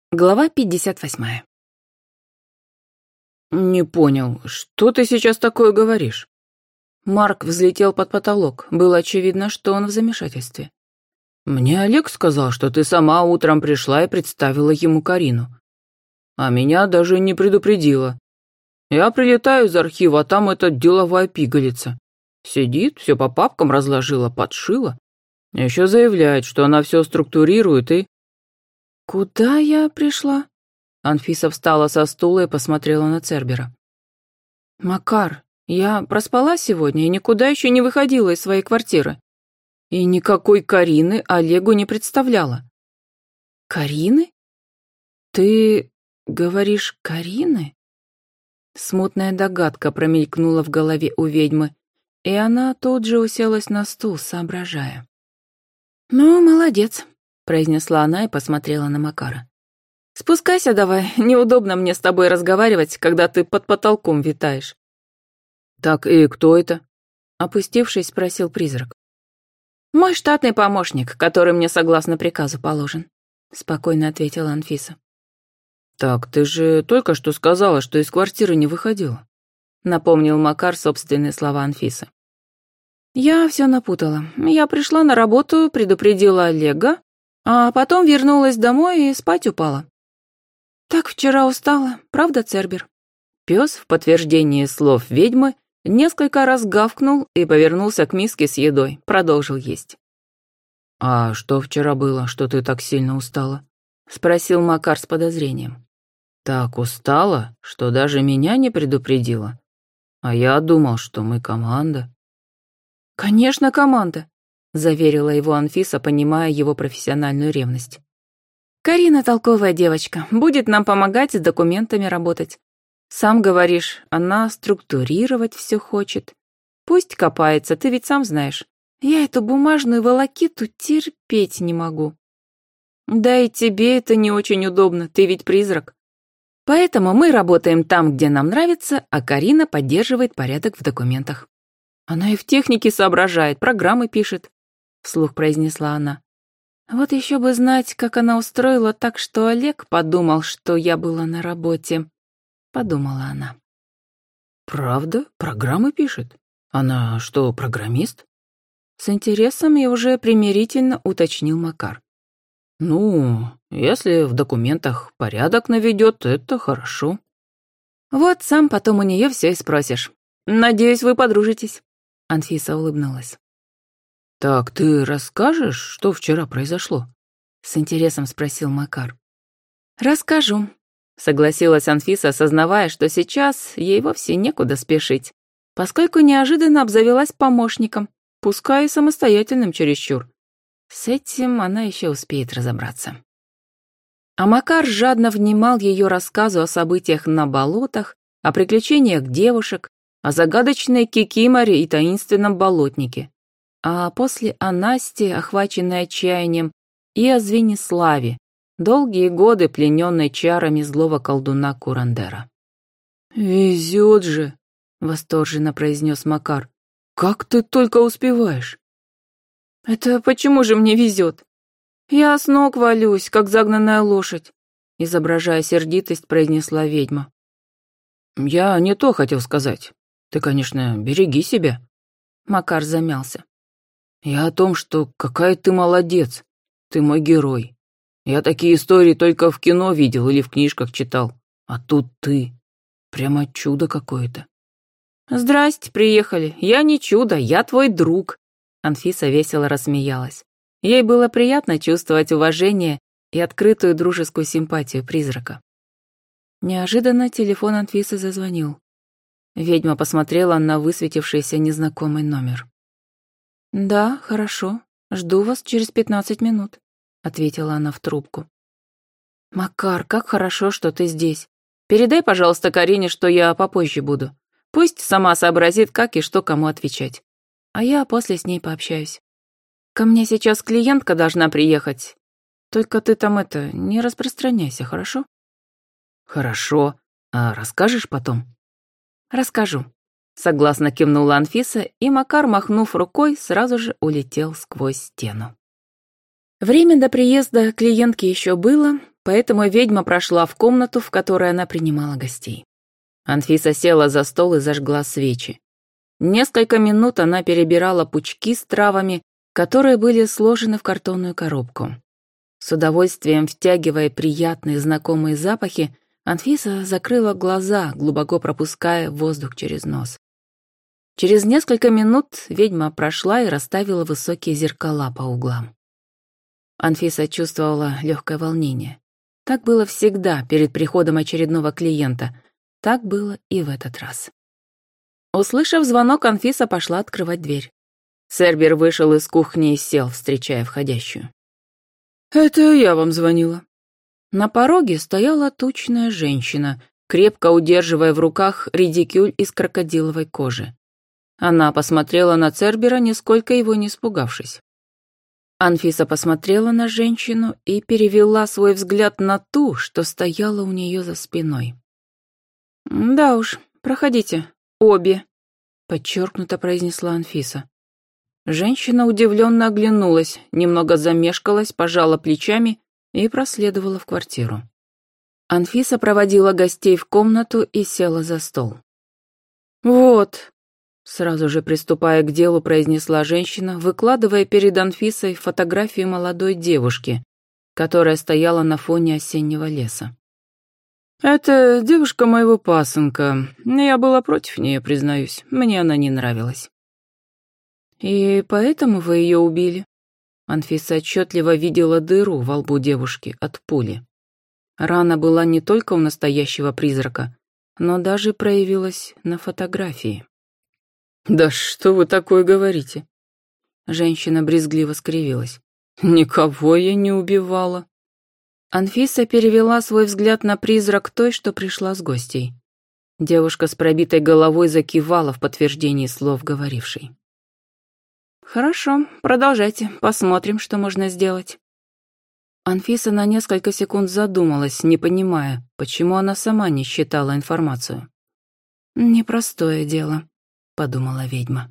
Глава 58. «Не понял, что ты сейчас такое говоришь?» Марк взлетел под потолок. Было очевидно, что он в замешательстве. «Мне Олег сказал, что ты сама утром пришла и представила ему Карину. А меня даже не предупредила. Я прилетаю из архива, а там эта деловая пигалица. Сидит, все по папкам разложила, подшила. Еще заявляет, что она все структурирует и...» «Куда я пришла?» Анфиса встала со стула и посмотрела на Цербера. «Макар, я проспала сегодня и никуда еще не выходила из своей квартиры. И никакой Карины Олегу не представляла». «Карины? Ты говоришь Карины?» Смутная догадка промелькнула в голове у ведьмы, и она тут же уселась на стул, соображая. «Ну, молодец», — произнесла она и посмотрела на Макара. «Спускайся давай, неудобно мне с тобой разговаривать, когда ты под потолком витаешь». «Так и кто это?» — опустившись, спросил призрак. «Мой штатный помощник, который мне согласно приказу положен», — спокойно ответила Анфиса. «Так ты же только что сказала, что из квартиры не выходила», — напомнил Макар собственные слова Анфисы. «Я все напутала. Я пришла на работу, предупредила Олега, а потом вернулась домой и спать упала. Так вчера устала, правда, Цербер?» Пес, в подтверждение слов ведьмы, несколько раз гавкнул и повернулся к миске с едой, продолжил есть. «А что вчера было, что ты так сильно устала?» — спросил Макар с подозрением. «Так устала, что даже меня не предупредила. А я думал, что мы команда». «Конечно, команда», — заверила его Анфиса, понимая его профессиональную ревность. «Карина толковая девочка, будет нам помогать с документами работать. Сам говоришь, она структурировать все хочет. Пусть копается, ты ведь сам знаешь. Я эту бумажную волокиту терпеть не могу. Да и тебе это не очень удобно, ты ведь призрак. Поэтому мы работаем там, где нам нравится, а Карина поддерживает порядок в документах. Она и в технике соображает, программы пишет», — вслух произнесла она. «Вот еще бы знать, как она устроила так, что Олег подумал, что я была на работе», — подумала она. «Правда? Программы пишет? Она что, программист?» С интересом и уже примирительно уточнил Макар. «Ну, если в документах порядок наведет, это хорошо». «Вот сам потом у нее все и спросишь. Надеюсь, вы подружитесь», — Анфиса улыбнулась. «Так ты расскажешь, что вчера произошло?» — с интересом спросил Макар. «Расскажу», — согласилась Анфиса, осознавая, что сейчас ей вовсе некуда спешить, поскольку неожиданно обзавелась помощником, пускай и самостоятельным чересчур. С этим она еще успеет разобраться. А Макар жадно внимал ее рассказу о событиях на болотах, о приключениях девушек, о загадочной Кикиморе и таинственном болотнике, а после о Насте, охваченной отчаянием, и о Звениславе, долгие годы плененной чарами злого колдуна Курандера. «Везет же», — восторженно произнес Макар. «Как ты только успеваешь?» «Это почему же мне везет? Я с ног валюсь, как загнанная лошадь», — изображая сердитость, произнесла ведьма. «Я не то хотел сказать. Ты, конечно, береги себя». Макар замялся. «Я о том, что какая ты молодец. Ты мой герой. Я такие истории только в кино видел или в книжках читал. А тут ты. Прямо чудо какое-то». «Здрасте, приехали. Я не чудо, я твой друг». Анфиса весело рассмеялась. Ей было приятно чувствовать уважение и открытую дружескую симпатию призрака. Неожиданно телефон Анфисы зазвонил. Ведьма посмотрела на высветившийся незнакомый номер. «Да, хорошо. Жду вас через 15 минут», — ответила она в трубку. «Макар, как хорошо, что ты здесь. Передай, пожалуйста, Карине, что я попозже буду. Пусть сама сообразит, как и что кому отвечать. А я после с ней пообщаюсь. Ко мне сейчас клиентка должна приехать. Только ты там не распространяйся, хорошо?» «Хорошо. А расскажешь потом?» «Расскажу», — согласно кивнула Анфиса, и Макар, махнув рукой, сразу же улетел сквозь стену. Время до приезда клиентки еще было, поэтому ведьма прошла в комнату, в которой она принимала гостей. Анфиса села за стол и зажгла свечи. Несколько минут она перебирала пучки с травами, которые были сложены в картонную коробку. С удовольствием втягивая приятные знакомые запахи, Анфиса закрыла глаза, глубоко пропуская воздух через нос. Через несколько минут ведьма прошла и расставила высокие зеркала по углам. Анфиса чувствовала легкое волнение. Так было всегда перед приходом очередного клиента. Так было и в этот раз. Услышав звонок, Анфиса пошла открывать дверь. Цербер вышел из кухни и сел, встречая входящую. «Это я вам звонила». На пороге стояла тучная женщина, крепко удерживая в руках редикюль из крокодиловой кожи. Она посмотрела на Цербера, нисколько его не испугавшись. Анфиса посмотрела на женщину и перевела свой взгляд на ту, что стояла у нее за спиной. «Да уж, проходите, обе», — подчеркнуто произнесла Анфиса. Женщина удивленно оглянулась, немного замешкалась, пожала плечами и проследовала в квартиру. Анфиса проводила гостей в комнату и села за стол. «Вот», — сразу же приступая к делу, произнесла женщина, выкладывая перед Анфисой фотографию молодой девушки, которая стояла на фоне осеннего леса. «Это девушка моего пасынка. Я была против нее, признаюсь. Мне она не нравилась». «И поэтому вы ее убили?» Анфиса отчетливо видела дыру во лбу девушки от пули. Рана была не только у настоящего призрака, но даже проявилась на фотографии. «Да что вы такое говорите?» Женщина брезгливо скривилась. «Никого я не убивала». Анфиса перевела свой взгляд на призрак той, что пришла с гостей. Девушка с пробитой головой закивала в подтверждении слов говорившей. «Хорошо, продолжайте, посмотрим, что можно сделать». Анфиса на несколько секунд задумалась, не понимая, почему она сама не считала информацию. «Непростое дело», — подумала ведьма.